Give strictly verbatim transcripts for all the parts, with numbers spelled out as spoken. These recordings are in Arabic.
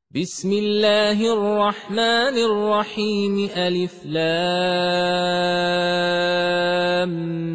بسم الله الرحمن الرحيم ألف لام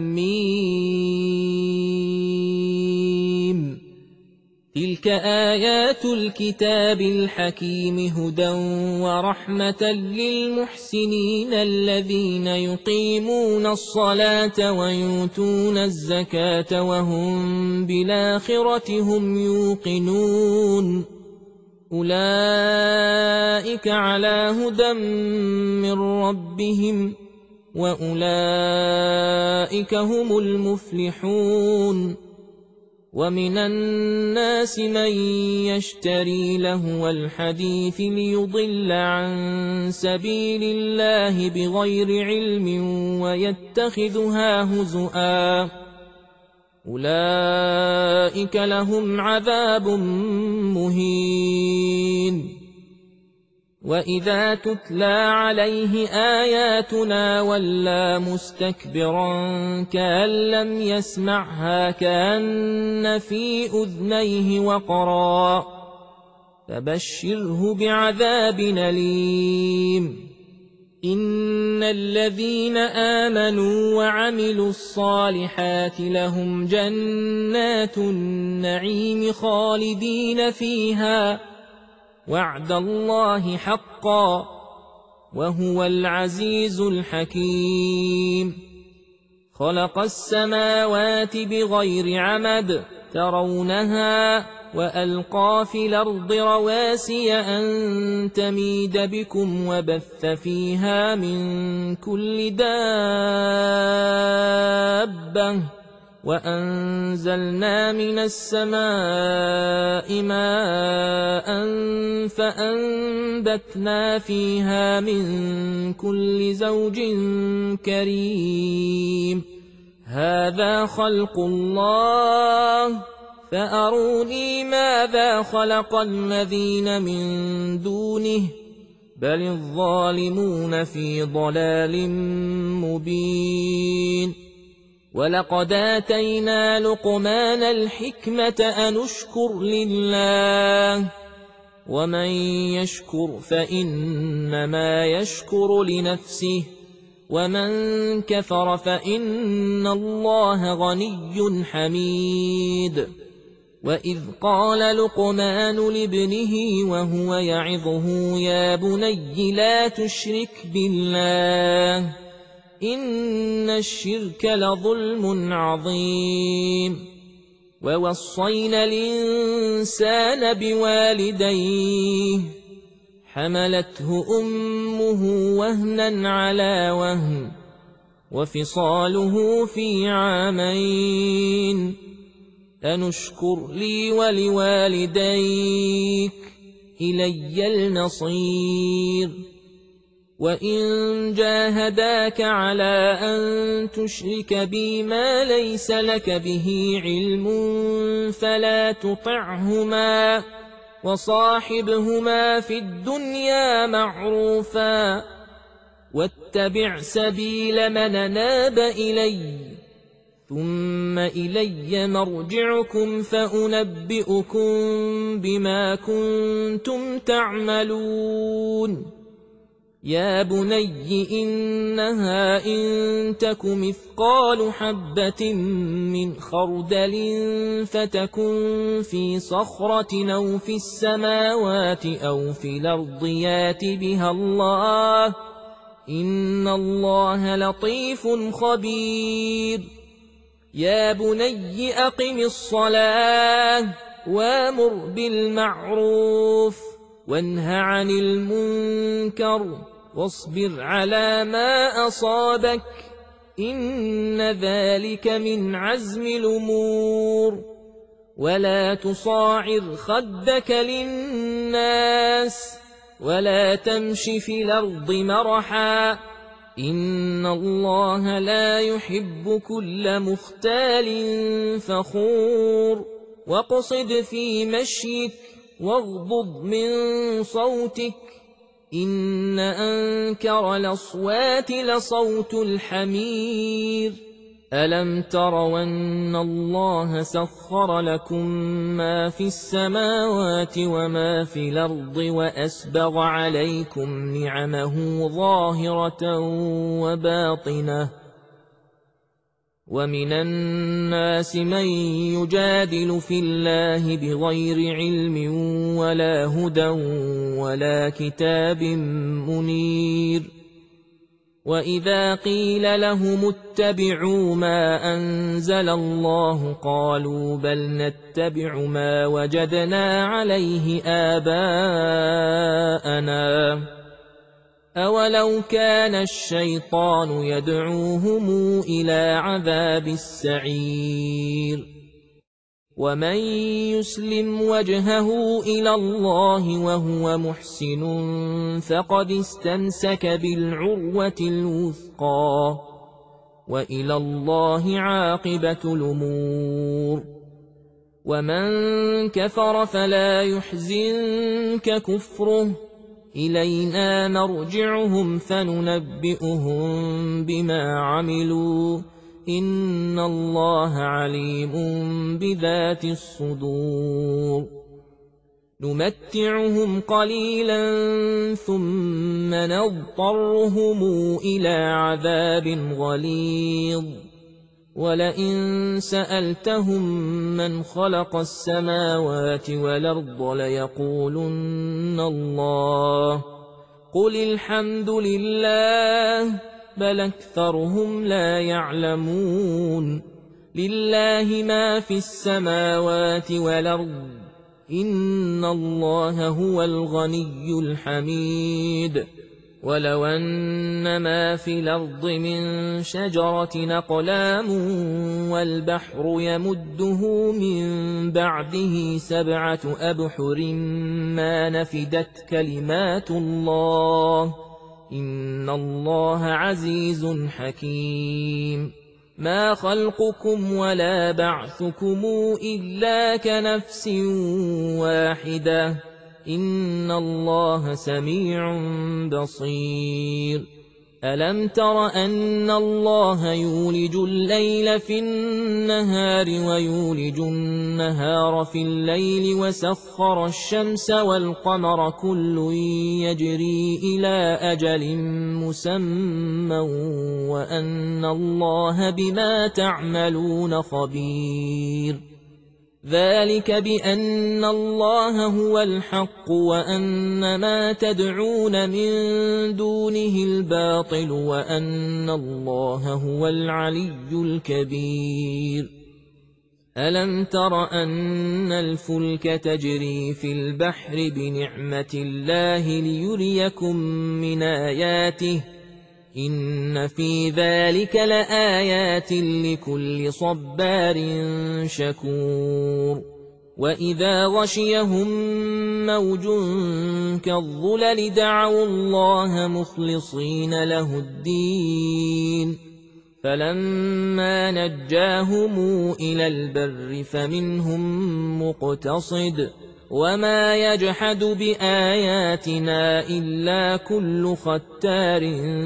ميم تلك آيات الكتاب الحكيم هدى ورحمة للمحسنين الذين يقيمون الصلاة ويؤتون الزكاة وهم بالآخرة هم يوقنون أولئك على هدى من ربهم وأولئك هم المفلحون ومن الناس من يشتري لهو الحديث ليضل عن سبيل الله بغير علم ويتخذها هزؤا أولئك لهم عذاب مهين وإذا تتلى عليه آياتنا ولى مستكبرا كأن لم يسمعها كأن في أذنيه وقرا فبشره بعذاب أليم إن الذين آمنوا وعملوا الصالحات لهم جنات النعيم خالدين فيها وعد الله حقا وهو العزيز الحكيم خلق السماوات بغير عمد ترونها وألقى في الأرض رواسي أن تميد بكم وبث فيها من كل دابة وأنزلنا من السماء ماء فأنبتنا فيها من كل زوج كريم هذا خلق الله فأروني ماذا خلق الذين من دونه بل الظالمون في ضلال مبين ولقد آتينا لقمان الحكمة أن اشكر لله ومن يشكر فإنما يشكر لنفسه ومن كفر فإن الله غني حميد وإذ قال لقمان لابنه وهو يعظه يا بني لا تشرك بالله إن الشرك لظلم عظيم ووصينا الإنسان بوالديه حملته أمه وهنا على وهن وفصاله في عامين أن اشكر لي ولوالديك إلي المصير وإن جاهداك على أن تشرك بي ما ليس لك به علم فلا تطعهما وصاحبهما في الدنيا معروفا واتبع سبيل من أناب إلي ثم إلي مرجعكم فأنبئكم بما كنتم تعملون يا بني إنها إن تك مثقال حبة من خردل فتكن في صخرة أو في السماوات أو في الأرض يات بها الله إن الله لطيف خبير يا بني أقم الصلاة وامر بالمعروف وانه عن المنكر واصبر على ما أصابك إن ذلك من عزم الأمور ولا تصاعر خدك للناس ولا تمش في الأرض مرحا إن الله لا يحب كل مختال فخور واقصد في مشيك واغضض من صوتك إن أنكر الأصوات لصوت الحمير ألم تروا أن الله سخر لكم ما في السماوات وما في الأرض وأسبغ عليكم نعمه ظاهرة وباطنة ومن الناس من يجادل في الله بغير علم ولا هدى ولا كتاب منير وإذا قيل لهم اتبعوا ما أنزل الله قالوا بل نتبع ما وجدنا عليه آباءنا أولو كان الشيطان يدعوهم إلى عذاب السعير ومن يسلم وجهه إلى الله وهو محسن فقد استمسك بالعروة الوثقى وإلى الله عاقبة الأمور ومن كفر فلا يحزنك كفره إلينا مرجعهم فننبئهم بما عملوا إن الله عليم بذات الصدور نمتعهم قليلا ثم نضطرهم إلى عذاب غليظ ولئن سألتهم من خلق السماوات والأرض ليقولن الله قل الحمد لله بل أكثرهم لا يعلمون لله ما في السماوات والأرض إن الله هو الغني الحميد ولو أن ما في الأرض من شجرة أقلام والبحر يمده من بعده سبعة أبحر ما نفدت كلمات الله إن الله عزيز حكيم ما خلقكم ولا بعثكم إلا كنفس واحدة إن الله سميع بصير ألم تر أن الله يولج الليل في النهار ويولج النهار في الليل وسخر الشمس والقمر كل يجري إلى أجل مسمى وأن الله بما تعملون خبير ذلك بأن الله هو الحق وأن ما تدعون من دونه الباطل وأن الله هو العلي الكبير ألم تر أن الفلك تجري في البحر بنعمة الله ليريكم من آياته إن في ذلك لآيات لكل صبار شكور وإذا غشيهم موج كالظلل دعوا الله مخلصين له الدين فلما نجاهم إلى البر فمنهم مقتصد وما يجحد بآياتنا إلا كل ختار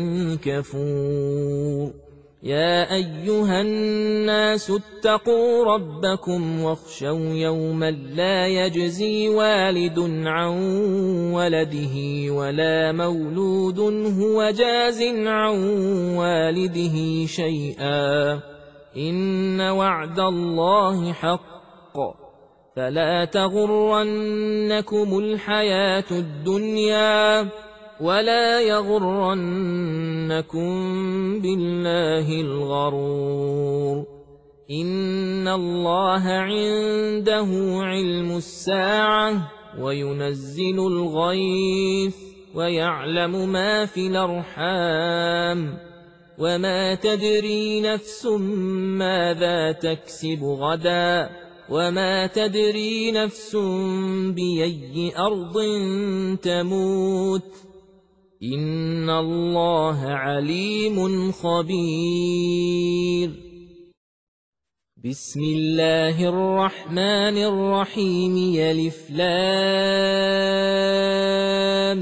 كفور يا أيها الناس اتقوا ربكم واخشوا يوما لا يجزي والد عن ولده ولا مولود هو جاز عن والده شيئا إن وعد الله حق فلا تغرنكم الحياة الدنيا ولا يغرنكم بالله الغرور إن الله عنده علم الساعة وينزل الغيث ويعلم ما في الأرحام وما تدري نفس ماذا تكسب غدا وما تدري نفس بأي أرض تموت إن الله عليم خبير بسم الله الرحمن الرحيم يلف لام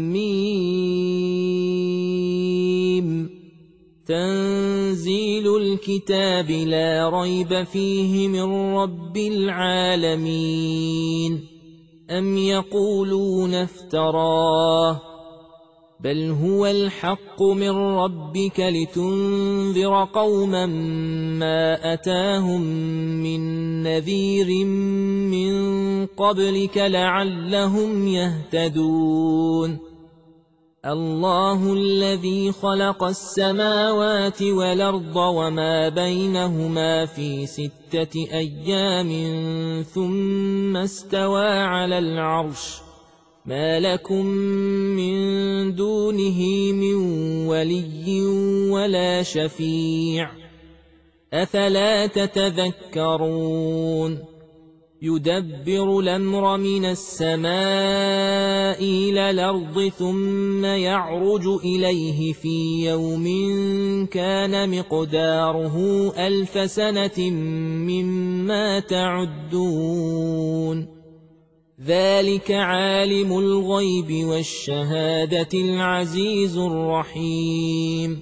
ميم تنزيل الكتاب لا ريب فيه من رب العالمين أم يقولون افتراه بل هو الحق من ربك لتنذر قوما ما أتاهم من نذير من قبلك لعلهم يهتدون الله الذي خلق السماوات والأرض وما بينهما في ستة أيام ثم استوى على العرش ما لكم من دونه من ولي ولا شفيع أفلا تتذكرون يدبر الأمر من السماء إلى الأرض ثم يعرج إليه في يوم كان مقداره ألف سنة مما تعدون ذلك عالم الغيب والشهادة العزيز الرحيم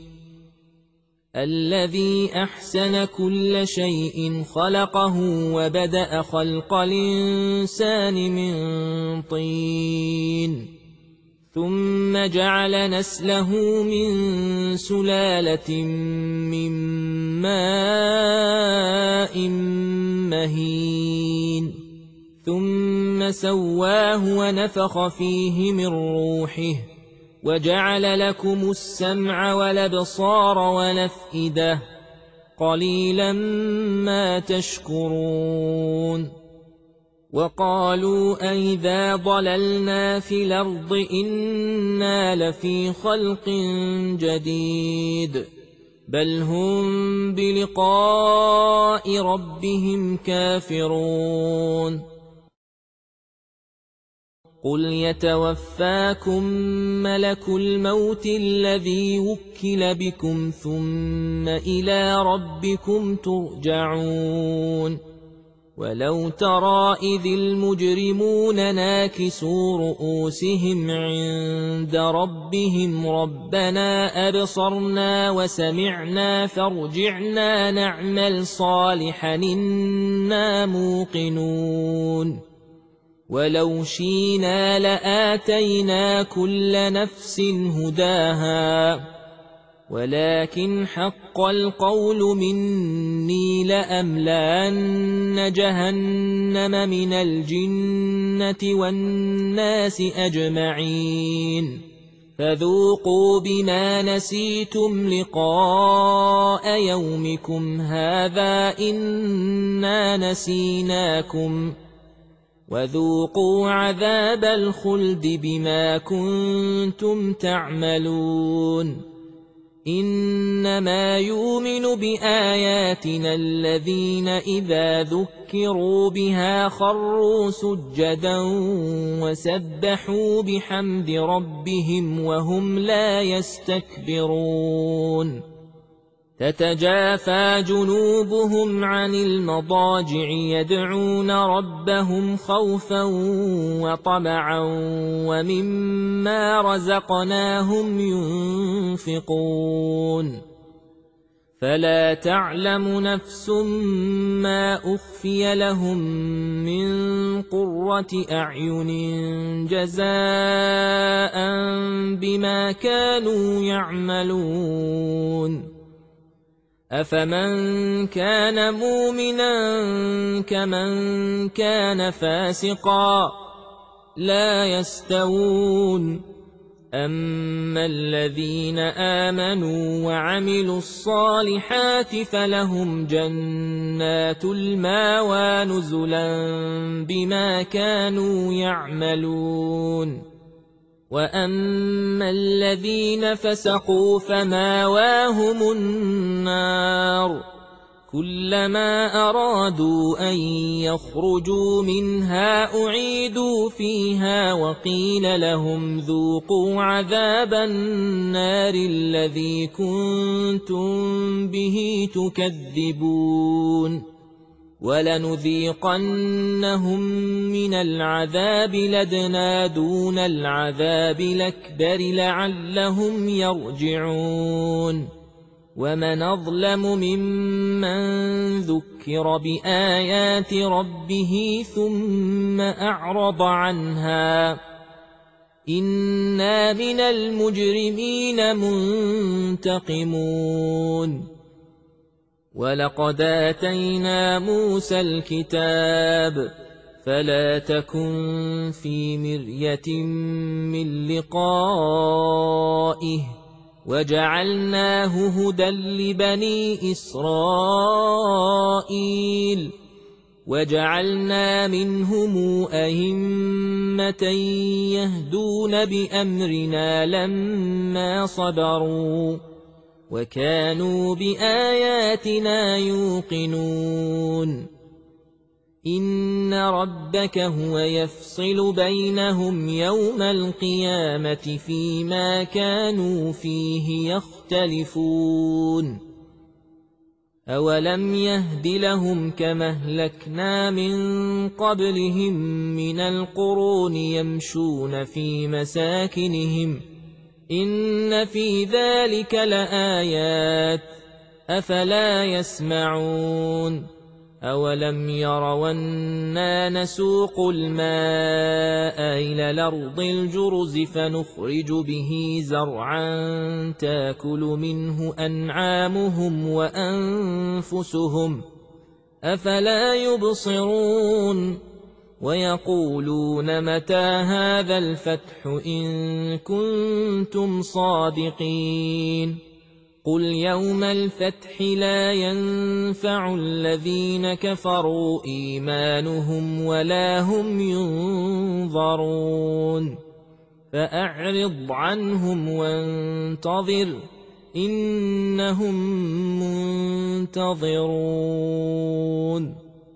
الذي أحسن كل شيء خلقه وبدأ خلق الإنسان من طين ثم جعل نسله من سلالة من ماء مهين ثم سواه ونفخ فيه من روحه وجعل لكم السمع والأبصار والأفئدة قليلا ما تشكرون وقالوا أئذا ضللنا في الأرض إنا لفي خلق جديد بل هم بلقاء ربهم كافرون قل يتوفاكم ملك الموت الذي وكل بكم ثم إلى ربكم ترجعون ولو ترى إذ المجرمون ناكسوا رؤوسهم عند ربهم ربنا أبصرنا وسمعنا فارجعنا نعمل صالحا إنا موقنون ولو شينا لآتينا كل نفس هداها ولكن حق القول مني لأملأن جهنم من الجنة والناس أجمعين فذوقوا بما نسيتم لقاء يومكم هذا إنا نسيناكم وذوقوا عذاب الخلد بما كنتم تعملون إنما يؤمن بآياتنا الذين إذا ذكروا بها خروا سجدا وسبحوا بحمد ربهم وهم لا يستكبرون تتجافى جنوبهم عن المضاجع يدعون ربهم خوفا وطمعا ومما رزقناهم ينفقون فلا تعلم نفس ما أخفي لهم من قرة أعين جزاء بما كانوا يعملون أفمن كان مؤمنا كمن كان فاسقا لا يستوون أما الذين آمنوا وعملوا الصالحات فلهم جنات المأوى نزلا بما كانوا يعملون وأما الذين فسقوا فمأواهم النار كلما أرادوا أن يخرجوا منها أعيدوا فيها وقيل لهم ذوقوا عذاب النار الذي كنتم به تكذبون ولنذيقنهم من العذاب لدنا دون العذاب الأكبر لعلهم يرجعون ومن أظلم ممن ذكر بآيات ربه ثم أعرض عنها إنا من المجرمين منتقمون ولقد آتينا موسى الكتاب فلا تكن في مرية من لقائه وجعلناه هدى لبني إسرائيل وجعلنا منهم أئمة يهدون بأمرنا لما صبروا وكانوا بآياتنا يوقنون إن ربك هو يفصل بينهم يوم القيامة فيما كانوا فيه يختلفون أولم يهد لهم كما أهلكنا من قبلهم من القرون يمشون في مساكنهم إن في ذلك لآيات أفلا يسمعون أولم يروا أنا نسوق الماء إلى الأرض الجرز فنخرج به زرعا تاكل منه أنعامهم وأنفسهم أفلا يبصرون ويقولون متى هذا الفتح إن كنتم صادقين قل يوم الفتح لا ينفع الذين كفروا إيمانهم ولا هم ينظرون فأعرض عنهم وانتظر إنهم منتظرون